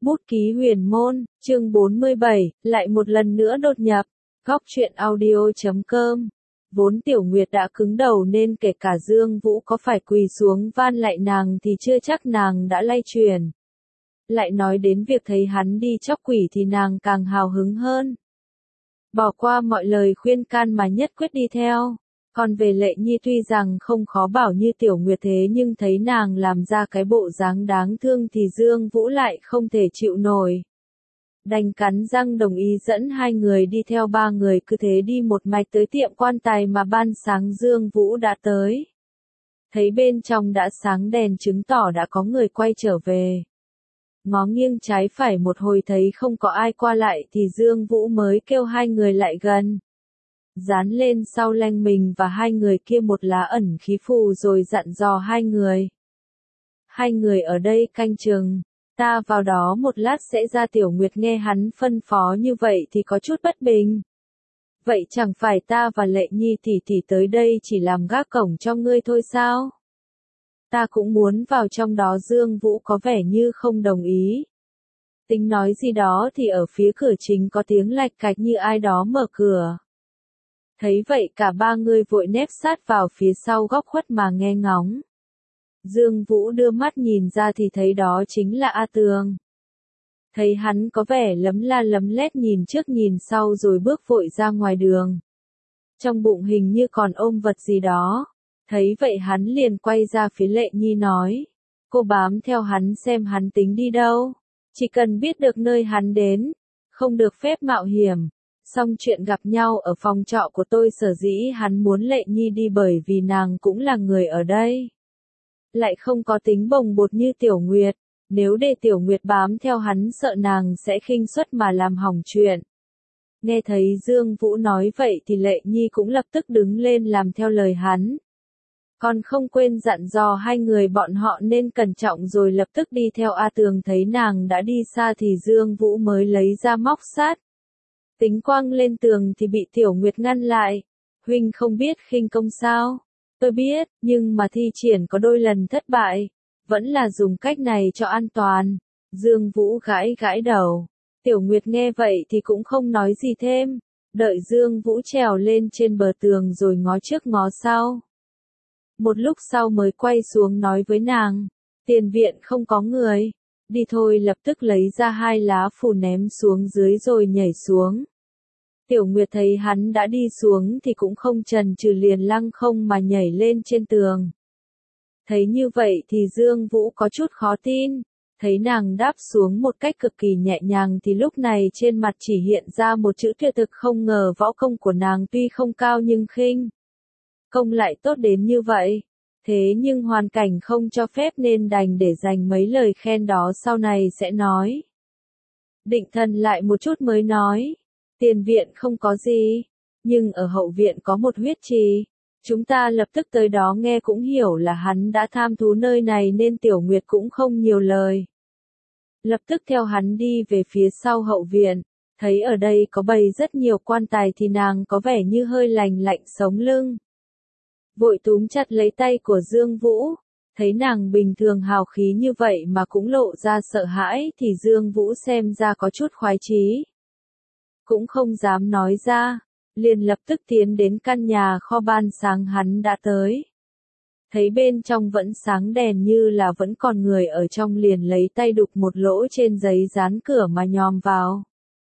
Bút ký huyền môn, chương 47, lại một lần nữa đột nhập. Góc truyện audio.com. Vốn Tiểu Nguyệt đã cứng đầu nên kể cả Dương Vũ có phải quỳ xuống van lại nàng thì chưa chắc nàng đã lay truyền. Lại nói đến việc thấy hắn đi chóc quỷ thì nàng càng hào hứng hơn. Bỏ qua mọi lời khuyên can mà nhất quyết đi theo. Còn về Lệ Nhi tuy rằng không khó bảo như Tiểu Nguyệt thế nhưng thấy nàng làm ra cái bộ dáng đáng thương thì Dương Vũ lại không thể chịu nổi. Đành cắn răng đồng ý dẫn hai người đi theo ba người cứ thế đi một mạch tới tiệm quan tài mà ban sáng Dương Vũ đã tới. Thấy bên trong đã sáng đèn chứng tỏ đã có người quay trở về. Ngó nghiêng trái phải một hồi thấy không có ai qua lại thì Dương Vũ mới kêu hai người lại gần. Dán lên sau lưng mình và hai người kia một lá ẩn khí phù rồi dặn dò hai người. Hai người ở đây canh chừng, ta vào đó một lát sẽ ra. Tiểu Nguyệt nghe hắn phân phó như vậy thì có chút bất bình. Vậy chẳng phải ta và Lệ Nhi tỷ tỷ tới đây chỉ làm gác cổng cho ngươi thôi sao? Ta cũng muốn vào trong đó. Dương Vũ có vẻ như không đồng ý. Tính nói gì đó thì ở phía cửa chính có tiếng lạch cạch như ai đó mở cửa. Thấy vậy cả ba người vội nép sát vào phía sau góc khuất mà nghe ngóng. Dương Vũ đưa mắt nhìn ra thì thấy đó chính là A Tường. Thấy hắn có vẻ lấm la lấm lét nhìn trước nhìn sau rồi bước vội ra ngoài đường. Trong bụng hình như còn ôm vật gì đó. Thấy vậy hắn liền quay ra phía Lệ Nhi nói. Cô bám theo hắn xem hắn tính đi đâu. Chỉ cần biết được nơi hắn đến. Không được phép mạo hiểm. Xong chuyện gặp nhau ở phòng trọ của tôi sở dĩ hắn muốn Lệ Nhi đi bởi vì nàng cũng là người ở đây. Lại không có tính bồng bột như Tiểu Nguyệt. Nếu để Tiểu Nguyệt bám theo hắn sợ nàng sẽ khinh suất mà làm hỏng chuyện. Nghe thấy Dương Vũ nói vậy thì Lệ Nhi cũng lập tức đứng lên làm theo lời hắn. Còn không quên dặn dò hai người bọn họ nên cẩn trọng rồi lập tức đi theo A Tường. Thấy nàng đã đi xa thì Dương Vũ mới lấy ra móc sát. Tính quăng lên tường thì bị Tiểu Nguyệt ngăn lại. Huynh không biết khinh công sao? Tôi biết, nhưng mà thi triển có đôi lần thất bại. Vẫn là dùng cách này cho an toàn. Dương Vũ gãi gãi đầu. Tiểu Nguyệt nghe vậy thì cũng không nói gì thêm. Đợi Dương Vũ trèo lên trên bờ tường rồi ngó trước ngó sau. Một lúc sau mới quay xuống nói với nàng. Tiền viện không có người. Đi thôi. Lập tức lấy ra hai lá phù ném xuống dưới rồi nhảy xuống. Tiểu Nguyệt thấy hắn đã đi xuống thì cũng không chần chừ liền lăng không mà nhảy lên trên tường. Thấy như vậy thì Dương Vũ có chút khó tin. Thấy nàng đáp xuống một cách cực kỳ nhẹ nhàng thì lúc này trên mặt chỉ hiện ra một chữ tuyệt thực. Không ngờ võ công của nàng tuy không cao nhưng khinh công lại tốt đến như vậy. Thế nhưng hoàn cảnh không cho phép nên đành để dành mấy lời khen đó sau này sẽ nói. Định thần lại một chút mới nói. Tiền viện không có gì, nhưng ở hậu viện có một huyết trì. Chúng ta lập tức tới đó. Nghe cũng hiểu là hắn đã tham thú nơi này nên Tiểu Nguyệt cũng không nhiều lời. Lập tức theo hắn đi về phía sau hậu viện. Thấy ở đây có bày rất nhiều quan tài thì nàng có vẻ như hơi lành lạnh sống lưng. Vội túm chặt lấy tay của Dương Vũ. Thấy nàng bình thường hào khí như vậy mà cũng lộ ra sợ hãi thì Dương Vũ xem ra có chút khoái chí. Cũng không dám nói ra. Liền lập tức tiến đến căn nhà kho ban sáng hắn đã tới. Thấy bên trong vẫn sáng đèn như là vẫn còn người ở trong liền lấy tay đục một lỗ trên giấy dán cửa mà nhòm vào.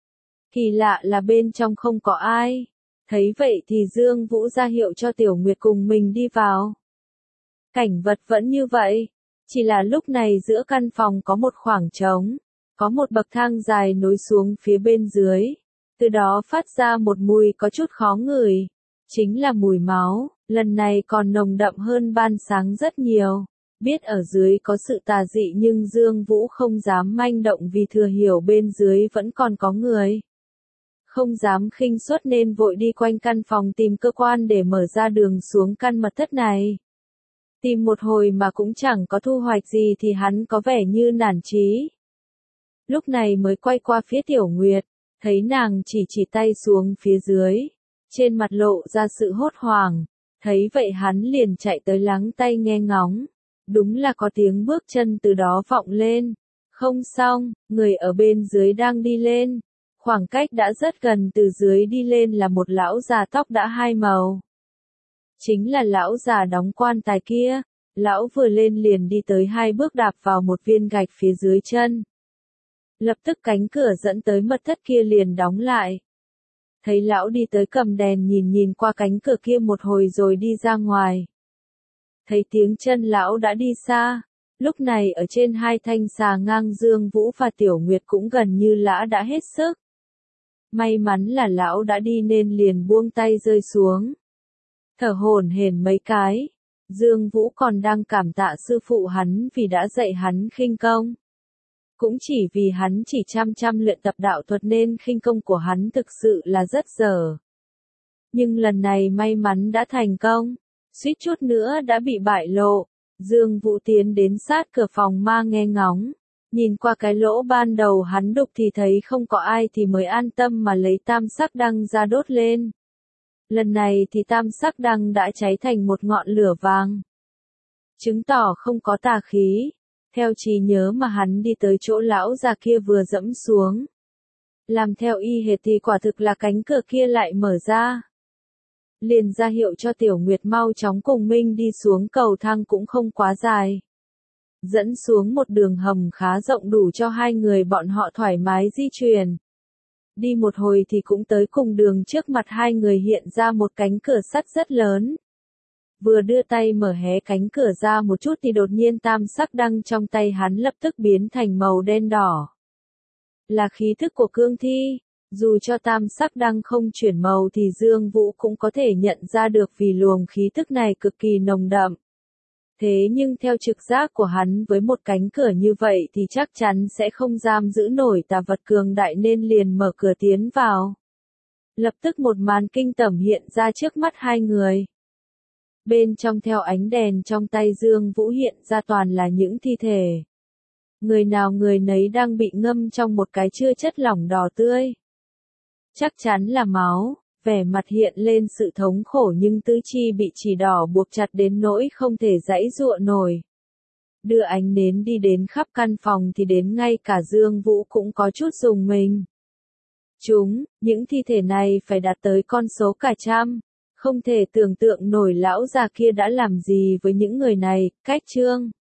Kỳ lạ là bên trong không có ai. Thấy vậy thì Dương Vũ ra hiệu cho Tiểu Nguyệt cùng mình đi vào. Cảnh vật vẫn như vậy. Chỉ là lúc này giữa căn phòng có một khoảng trống. Có một bậc thang dài nối xuống phía bên dưới. Từ đó phát ra một mùi có chút khó ngửi. Chính là mùi máu, lần này còn nồng đậm hơn ban sáng rất nhiều. Biết ở dưới có sự tà dị nhưng Dương Vũ không dám manh động vì thừa hiểu bên dưới vẫn còn có người. Không dám khinh suất nên vội đi quanh căn phòng tìm cơ quan để mở ra đường xuống căn mật thất này. Tìm một hồi mà cũng chẳng có thu hoạch gì thì hắn có vẻ như nản chí. Lúc này mới quay qua phía Tiểu Nguyệt. Thấy nàng chỉ tay xuống phía dưới. Trên mặt lộ ra sự hốt hoảng. Thấy vậy hắn liền chạy tới lắng tai nghe ngóng. Đúng là có tiếng bước chân từ đó vọng lên. Không xong, người ở bên dưới đang đi lên. Khoảng cách đã rất gần, từ dưới đi lên là một lão già tóc đã hai màu. Chính là lão già đóng quan tài kia. Lão vừa lên liền đi tới 2 bước đạp vào một viên gạch phía dưới chân. Lập tức cánh cửa dẫn tới mật thất kia liền đóng lại. Thấy lão đi tới cầm đèn nhìn qua cánh cửa kia một hồi rồi đi ra ngoài. Thấy tiếng chân lão đã đi xa. Lúc này ở trên 2 thanh xà ngang Dương Vũ và Tiểu Nguyệt cũng gần như đã hết sức. May mắn là lão đã đi nên liền buông tay rơi xuống. Thở hổn hển mấy cái. Dương Vũ còn đang cảm tạ sư phụ hắn vì đã dạy hắn khinh công. Cũng chỉ vì hắn chỉ chăm luyện tập đạo thuật nên khinh công của hắn thực sự là rất dở. Nhưng lần này may mắn đã thành công. Suýt chút nữa đã bị bại lộ. Dương Vũ tiến đến sát cửa phòng ma nghe ngóng. Nhìn qua cái lỗ ban đầu hắn đục thì thấy không có ai thì mới an tâm mà lấy tam sắc đăng ra đốt lên. Lần này thì tam sắc đăng đã cháy thành một ngọn lửa vàng. Chứng tỏ không có tà khí. Theo trí nhớ mà hắn đi tới chỗ lão già kia vừa dẫm xuống. Làm theo y hệt thì quả thực là cánh cửa kia lại mở ra. Liền ra hiệu cho Tiểu Nguyệt mau chóng cùng Minh đi xuống, cầu thang cũng không quá dài. Dẫn xuống một đường hầm khá rộng đủ cho 2 người bọn họ thoải mái di chuyển. Đi một hồi thì cũng tới cùng đường, trước mặt 2 người hiện ra một cánh cửa sắt rất lớn. Vừa đưa tay mở hé cánh cửa ra một chút thì đột nhiên tam sắc đăng trong tay hắn lập tức biến thành màu đen đỏ. Là khí thức của cương thi. Dù cho tam sắc đăng không chuyển màu thì Dương Vũ cũng có thể nhận ra được vì luồng khí thức này cực kỳ nồng đậm. Thế nhưng theo trực giác của hắn với một cánh cửa như vậy thì chắc chắn sẽ không giam giữ nổi tà vật cường đại nên liền mở cửa tiến vào. Lập tức một màn kinh tởm hiện ra trước mắt 2 người. Bên trong theo ánh đèn trong tay Dương Vũ hiện ra toàn là những thi thể. Người nào người nấy đang bị ngâm trong một cái chưa chất lỏng đỏ tươi. Chắc chắn là máu, vẻ mặt hiện lên sự thống khổ nhưng tứ chi bị chỉ đỏ buộc chặt đến nỗi không thể giãy giụa nổi. Đưa ánh nến đi đến khắp căn phòng thì đến ngay cả Dương Vũ cũng có chút rùng mình. Những thi thể này phải đạt tới con số cả trăm. Không thể tưởng tượng nổi lão già kia đã làm gì với những người này. Cách chương